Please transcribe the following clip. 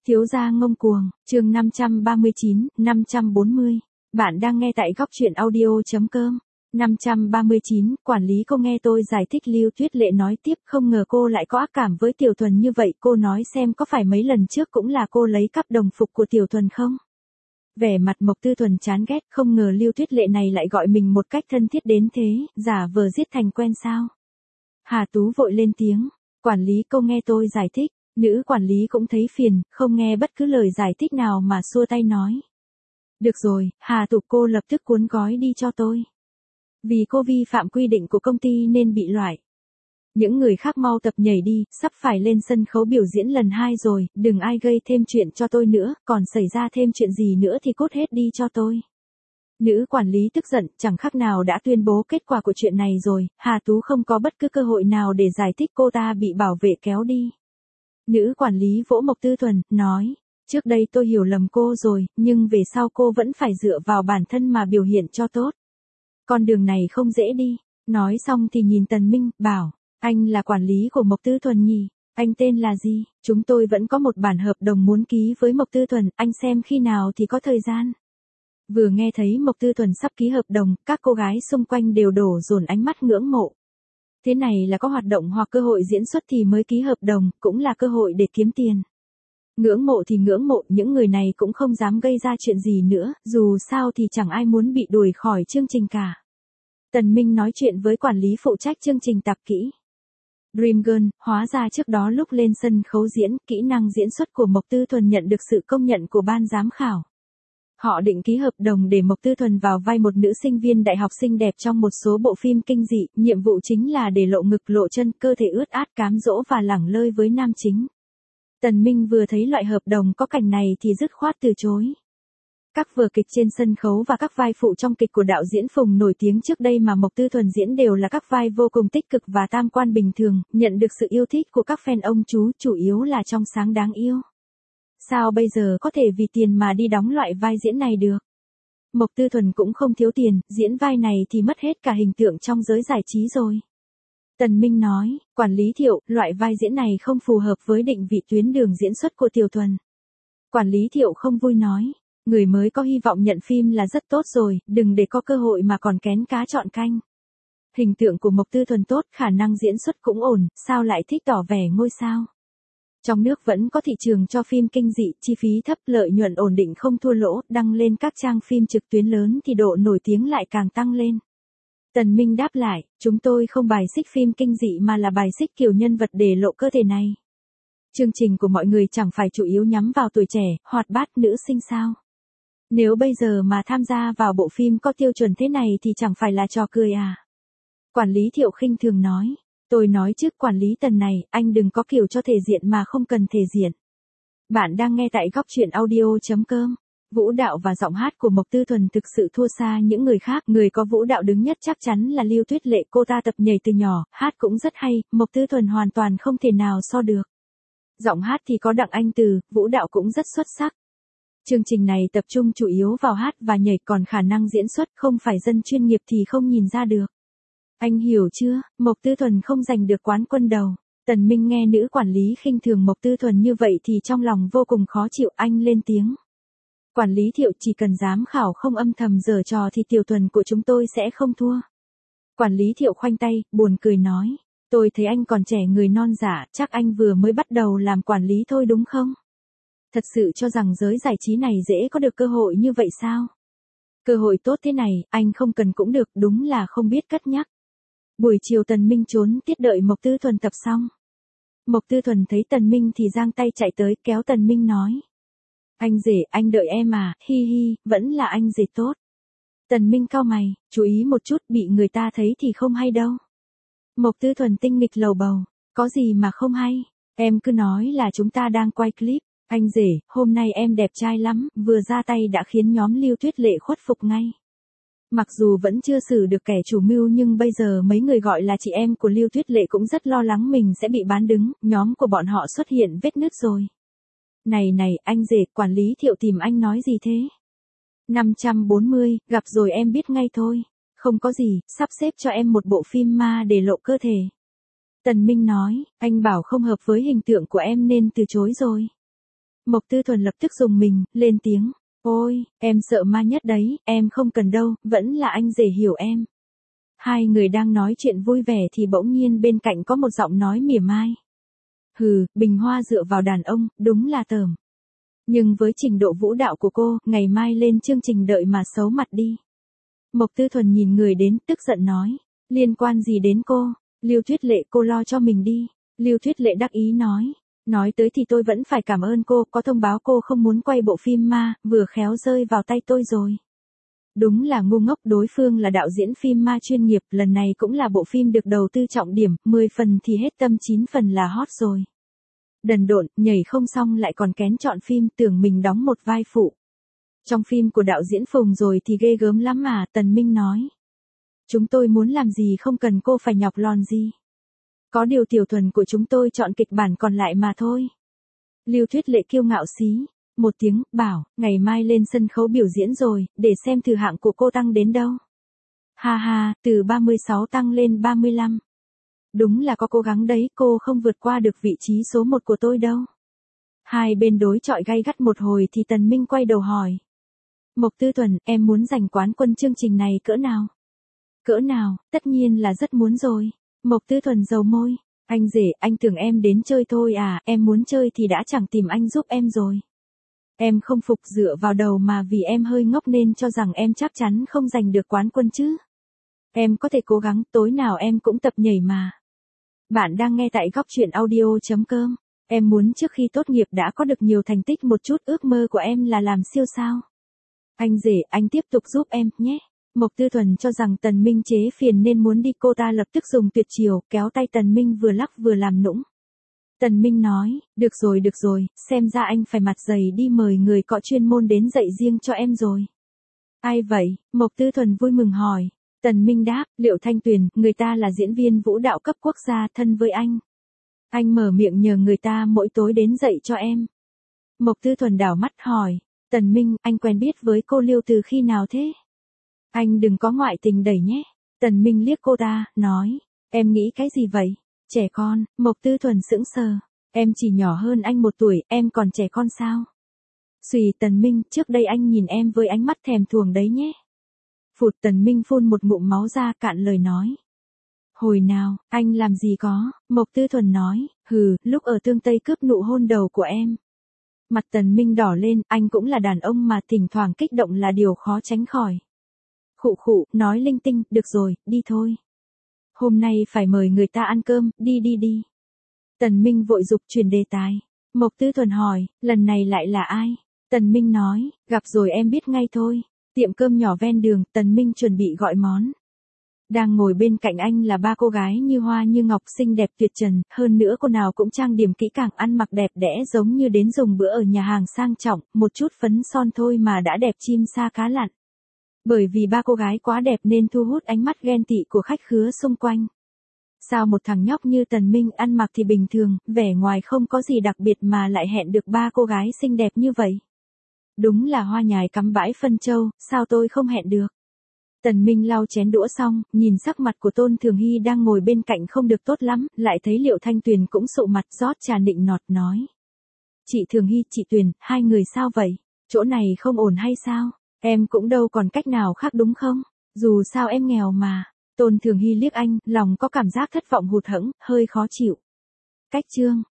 Thiếu gia ngông cuồng, chương 539, 540. Bạn đang nghe tại góc truyện audio.com. 539, quản lý cô nghe tôi giải thích. Lưu Tuyết Lệ nói tiếp, không ngờ cô lại có ác cảm với Tiểu Thuần như vậy. Cô nói xem có phải mấy lần trước cũng là cô lấy cắp đồng phục của Tiểu Thuần không? Vẻ mặt Mộc Tư Thuần chán ghét, không ngờ Lưu Tuyết Lệ này lại gọi mình một cách thân thiết đến thế, giả vờ giết thành quen sao? Hà Tú vội lên tiếng, quản lý cô nghe tôi giải thích. Nữ quản lý cũng thấy phiền, không nghe bất cứ lời giải thích nào mà xua tay nói. Được rồi, Hà Tú, cô lập tức cuốn gói đi cho tôi. Vì cô vi phạm quy định của công ty nên bị loại. Những người khác mau tập nhảy đi, sắp phải lên sân khấu biểu diễn lần 2 rồi, đừng ai gây thêm chuyện cho tôi nữa, còn xảy ra thêm chuyện gì nữa thì cút hết đi cho tôi. Nữ quản lý tức giận, chẳng khác nào đã tuyên bố kết quả của chuyện này rồi, Hà Tú không có bất cứ cơ hội nào để giải thích, cô ta bị bảo vệ kéo đi. Nữ quản lý vỗ Mộc Tư Thuần, nói, trước đây tôi hiểu lầm cô rồi, nhưng về sau cô vẫn phải dựa vào bản thân mà biểu hiện cho tốt. Con đường này không dễ đi. Nói xong thì nhìn Tần Minh, bảo, anh là quản lý của Mộc Tư Thuần nhỉ? Anh tên là gì? Chúng tôi vẫn có một bản hợp đồng muốn ký với Mộc Tư Thuần, anh xem khi nào thì có thời gian. Vừa nghe thấy Mộc Tư Thuần sắp ký hợp đồng, các cô gái xung quanh đều đổ dồn ánh mắt ngưỡng mộ. Thế này là có hoạt động hoặc cơ hội diễn xuất thì mới ký hợp đồng, cũng là cơ hội để kiếm tiền. Ngưỡng mộ thì ngưỡng mộ, những người này cũng không dám gây ra chuyện gì nữa, dù sao thì chẳng ai muốn bị đuổi khỏi chương trình cả. Tần Minh nói chuyện với quản lý phụ trách chương trình tạp kỹ. Dream Girl, hóa ra trước đó lúc lên sân khấu diễn, kỹ năng diễn xuất của Mộc Tư Thuần nhận được sự công nhận của ban giám khảo. Họ định ký hợp đồng để Mộc Tư Thuần vào vai một nữ sinh viên đại học xinh đẹp trong một số bộ phim kinh dị, nhiệm vụ chính là để lộ ngực lộ chân, cơ thể ướt át cám dỗ và lẳng lơi với nam chính. Tần Minh vừa thấy loại hợp đồng có cảnh này thì dứt khoát từ chối. Các vở kịch trên sân khấu và các vai phụ trong kịch của đạo diễn Phùng nổi tiếng trước đây mà Mộc Tư Thuần diễn đều là các vai vô cùng tích cực và tam quan bình thường, nhận được sự yêu thích của các fan ông chú, chủ yếu là trong sáng đáng yêu. Sao bây giờ có thể vì tiền mà đi đóng loại vai diễn này được? Mộc Tư Thuần cũng không thiếu tiền, diễn vai này thì mất hết cả hình tượng trong giới giải trí rồi. Tần Minh nói, quản lý Thiệu, loại vai diễn này không phù hợp với định vị tuyến đường diễn xuất của Tiểu Thuần. Quản lý Thiệu không vui nói, người mới có hy vọng nhận phim là rất tốt rồi, đừng để có cơ hội mà còn kén cá chọn canh. Hình tượng của Mộc Tư Thuần tốt, khả năng diễn xuất cũng ổn, sao lại thích tỏ vẻ ngôi sao? Trong nước vẫn có thị trường cho phim kinh dị, chi phí thấp, lợi nhuận ổn định không thua lỗ, đăng lên các trang phim trực tuyến lớn thì độ nổi tiếng lại càng tăng lên. Tần Minh đáp lại, chúng tôi không bài xích phim kinh dị mà là bài xích kiểu nhân vật để lộ cơ thể này. Chương trình của mọi người chẳng phải chủ yếu nhắm vào tuổi trẻ, hoạt bát nữ sinh sao? Nếu bây giờ mà tham gia vào bộ phim có tiêu chuẩn thế này thì chẳng phải là trò cười à? Quản lý Thiệu khinh thường nói. Tôi nói trước quản lý Tần này, anh đừng có kiểu cho thể diện mà không cần thể diện. Bạn đang nghe tại góc truyện audio.com. Vũ đạo và giọng hát của Mộc Tư Thuần thực sự thua xa những người khác. Người có vũ đạo đứng nhất chắc chắn là Lưu Tuyết Lệ, cô ta tập nhảy từ nhỏ, hát cũng rất hay, Mộc Tư Thuần hoàn toàn không thể nào so được. Giọng hát thì có Đặng Anh Từ, vũ đạo cũng rất xuất sắc. Chương trình này tập trung chủ yếu vào hát và nhảy, còn khả năng diễn xuất không phải dân chuyên nghiệp thì không nhìn ra được. Anh hiểu chưa, Mộc Tư Thuần không giành được quán quân đầu. Tần Minh nghe nữ quản lý khinh thường Mộc Tư Thuần như vậy thì trong lòng vô cùng khó chịu, anh lên tiếng. Quản lý Thiệu, chỉ cần giám khảo không âm thầm giở trò thì Tiểu Thuần của chúng tôi sẽ không thua. Quản lý Thiệu khoanh tay, buồn cười nói. Tôi thấy anh còn trẻ người non dạ, chắc anh vừa mới bắt đầu làm quản lý thôi đúng không? Thật sự cho rằng giới giải trí này dễ có được cơ hội như vậy sao? Cơ hội tốt thế này, anh không cần cũng được, đúng là không biết cất nhắc. Buổi chiều Tần Minh trốn tiết đợi Mộc Tư Thuần tập xong. Mộc Tư Thuần thấy Tần Minh thì giang tay chạy tới kéo Tần Minh nói. Anh rể, anh đợi em à, hi hi, vẫn là anh rể tốt. Tần Minh cau mày, chú ý một chút, bị người ta thấy thì không hay đâu. Mộc Tư Thuần tinh nghịch lầu bầu, có gì mà không hay, em cứ nói là chúng ta đang quay clip. Anh rể, hôm nay em đẹp trai lắm, vừa ra tay đã khiến nhóm Lưu Tuyết Lệ khuất phục ngay. Mặc dù vẫn chưa xử được kẻ chủ mưu nhưng bây giờ mấy người gọi là chị em của Lưu Tuyết Lệ cũng rất lo lắng mình sẽ bị bán đứng, nhóm của bọn họ xuất hiện vết nứt rồi. Này, anh rể, quản lý Thiệu tìm anh nói gì thế? 540, gặp rồi em biết ngay thôi. Không có gì, sắp xếp cho em một bộ phim ma để lộ cơ thể. Tần Minh nói, anh bảo không hợp với hình tượng của em nên từ chối rồi. Mộc Tư Thuần lập tức rùng mình, lên tiếng. Ôi, em sợ ma nhất đấy, em không cần đâu, vẫn là anh rể hiểu em. Hai người đang nói chuyện vui vẻ thì bỗng nhiên bên cạnh có một giọng nói mỉa mai. Hừ, Bình Hoa dựa vào đàn ông, đúng là tởm. Nhưng với trình độ vũ đạo của cô, ngày mai lên chương trình đợi mà xấu mặt đi. Mộc Tư Thuần nhìn người đến, tức giận nói. Liên quan gì đến cô? Lưu Tuyết Lệ, cô lo cho mình đi. Lưu Tuyết Lệ đắc ý nói. Nói tới thì tôi vẫn phải cảm ơn cô, có thông báo cô không muốn quay bộ phim ma, vừa khéo rơi vào tay tôi rồi. Đúng là ngu ngốc, đối phương là đạo diễn phim ma chuyên nghiệp, lần này cũng là bộ phim được đầu tư trọng điểm, 10 phần thì hết tâm 9 phần là hot rồi. Đần độn, nhảy không xong lại còn kén chọn phim, tưởng mình đóng một vai phụ. Trong phim của đạo diễn Phùng rồi thì ghê gớm lắm mà, Tần Minh nói. Chúng tôi muốn làm gì không cần cô phải nhọc lòn gì. Có điều Tiểu Thuần của chúng tôi chọn kịch bản còn lại mà thôi. Lưu Tuyết Lệ kiêu ngạo xí. Một tiếng, bảo, ngày mai lên sân khấu biểu diễn rồi, để xem thử hạng của cô tăng đến đâu. Ha ha, từ 36 tăng lên 35. Đúng là có cố gắng đấy, cô không vượt qua được vị trí số 1 của tôi đâu. Hai bên đối chọi gay gắt một hồi thì Tần Minh quay đầu hỏi. Mộc Tư Thuần, em muốn giành quán quân chương trình này cỡ nào? Cỡ nào, tất nhiên là rất muốn rồi. Mộc Tư Thuần dầu môi. Anh rể, anh tưởng em đến chơi thôi à, em muốn chơi thì đã chẳng tìm anh giúp em rồi. Em không phục dựa vào đầu mà vì em hơi ngốc nên cho rằng em chắc chắn không giành được quán quân chứ. Em có thể cố gắng, tối nào em cũng tập nhảy mà. Bạn đang nghe tại góc truyện audio.com. Em muốn trước khi tốt nghiệp đã có được nhiều thành tích một chút, ước mơ của em là làm siêu sao. Anh rể, anh tiếp tục giúp em, nhé. Mộc Tư Thuần cho rằng Tần Minh chế phiền nên muốn đi, cô ta lập tức dùng tuyệt chiêu, kéo tay Tần Minh vừa lắc vừa làm nũng. Tần Minh nói, được rồi, xem ra anh phải mặt dày đi mời người có chuyên môn đến dạy riêng cho em rồi. Ai vậy? Mộc Tư Thuần vui mừng hỏi. Tần Minh đáp, Liệu Thanh Tuyền, người ta là diễn viên vũ đạo cấp quốc gia thân với anh. Anh mở miệng nhờ người ta mỗi tối đến dạy cho em. Mộc Tư Thuần đảo mắt hỏi, Tần Minh, anh quen biết với cô Liêu từ khi nào thế? Anh đừng có ngoại tình đẩy nhé. Tần Minh liếc cô ta, nói, em nghĩ cái gì vậy? Trẻ con. Mộc Tư Thuần sững sờ. Em chỉ nhỏ hơn anh 1 tuổi, em còn trẻ con sao? Xùy, Tần Minh, trước đây anh nhìn em với ánh mắt thèm thuồng đấy nhé. Phụt, Tần Minh phun một ngụm máu ra, cạn lời nói. Hồi nào, anh làm gì có? Mộc Tư Thuần nói, hừ, lúc ở Tương Tây cướp nụ hôn đầu của em. Mặt Tần Minh đỏ lên, anh cũng là đàn ông mà thỉnh thoảng kích động là điều khó tránh khỏi. Khụ, nói linh tinh, được rồi, đi thôi. Hôm nay phải mời người ta ăn cơm, đi. Tần Minh vội giục chuyển đề tài. Mộc Tư Thuần hỏi, lần này lại là ai? Tần Minh nói, gặp rồi em biết ngay thôi. Tiệm cơm nhỏ ven đường, Tần Minh chuẩn bị gọi món. Đang ngồi bên cạnh anh là 3 cô gái như hoa như ngọc, xinh đẹp tuyệt trần, hơn nữa cô nào cũng trang điểm kỹ càng, ăn mặc đẹp đẽ giống như đến dùng bữa ở nhà hàng sang trọng, một chút phấn son thôi mà đã đẹp chim sa cá lặn. Bởi vì 3 cô gái quá đẹp nên thu hút ánh mắt ghen tị của khách khứa xung quanh. Sao một thằng nhóc như Tần Minh ăn mặc thì bình thường, vẻ ngoài không có gì đặc biệt mà lại hẹn được 3 cô gái xinh đẹp như vậy? Đúng là hoa nhài cắm bãi phân châu, sao tôi không hẹn được? Tần Minh lau chén đũa xong, nhìn sắc mặt của Tôn Thường Hy đang ngồi bên cạnh không được tốt lắm, lại thấy Liệu Thanh Tuyền cũng sụ mặt rót trà nịnh nọt nói. Chị Thường Hy, chị Tuyền, hai người sao vậy? Chỗ này không ổn hay sao? Em cũng đâu còn cách nào khác đúng không? Dù sao em nghèo mà. Tôn Thường Hy liếc anh, lòng có cảm giác thất vọng hụt hẫng, hơi khó chịu. Cách chương.